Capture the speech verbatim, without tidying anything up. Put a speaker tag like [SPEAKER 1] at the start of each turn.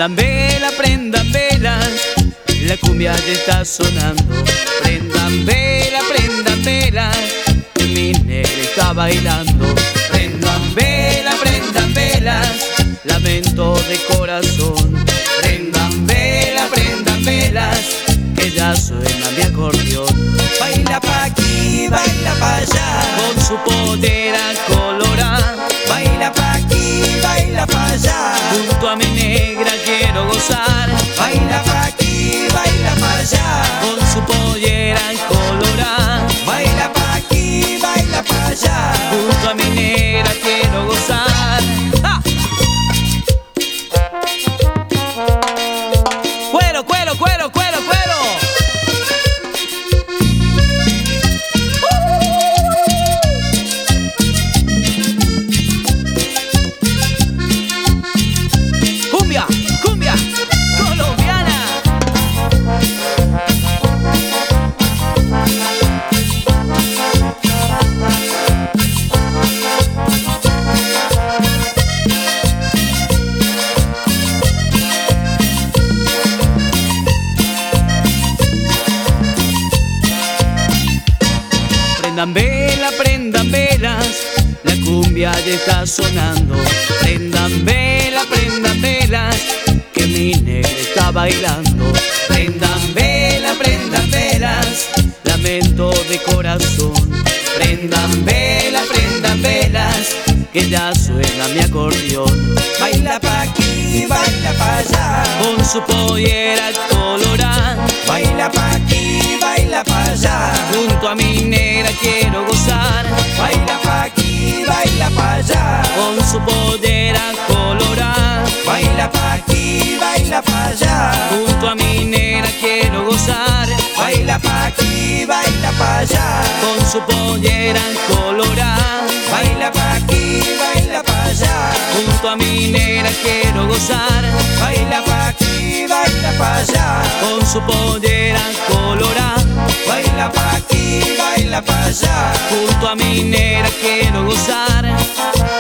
[SPEAKER 1] Prendan vela, prendan velas, la cumbia ya está sonando. Prendan vela, prendan velas, que mi negra está bailando. Prendan vela, prendan velas, lamento de corazón. Prendan vela, prendan velas, que ya suena mi acordeón.
[SPEAKER 2] Baila pa' aquí, baila pa' allá,
[SPEAKER 1] Con su pollera colorada,
[SPEAKER 2] baila pa' aquí, baila pa' allá,
[SPEAKER 1] junto a mi negra quiero gozar.
[SPEAKER 2] baila pa' aquí, baila pa' allá,
[SPEAKER 1] Con su pollera colorada,
[SPEAKER 2] baila pa' aquí, baila pa' allá.
[SPEAKER 1] junto a mi negra quiero gozar. ¡Ah! Cuero, cuero, cuero, cuero, cuero. Cumbia, cumbia colombiana. Prendan vela, prendan velas, la cumbia ya está sonando. Prendan vela, prendan velas, que mi negra está bailando. Prendan vela, prendan velas, lamento de corazón. Prendan vela, prendan velas, que ya suena mi acordeón.
[SPEAKER 2] Baila pa' aquí, baila pa' allá,
[SPEAKER 1] Con su pollera colorada,
[SPEAKER 2] baila pa' aquí, baila pa' allá,
[SPEAKER 1] junto a mi negra quiero gozar.
[SPEAKER 2] baila pa' aquí, baila pa' allá,
[SPEAKER 1] Con su pollera colorada,
[SPEAKER 2] baila pa' aquí, baila pa' allá,
[SPEAKER 1] junto a mi negra quiero gozar.
[SPEAKER 2] baila pa' aquí, baila pa' allá,
[SPEAKER 1] Con su pollera colorada,
[SPEAKER 2] baila pa' aquí, baila pa' allá,
[SPEAKER 1] junto a mi negra quiero gozar.
[SPEAKER 2] baila pa' aquí, baila pa' allá,
[SPEAKER 1] Con su pollera colorada,
[SPEAKER 2] baila pa' aquí, baila pa' allá.
[SPEAKER 1] junto a mi negra quiero gozar.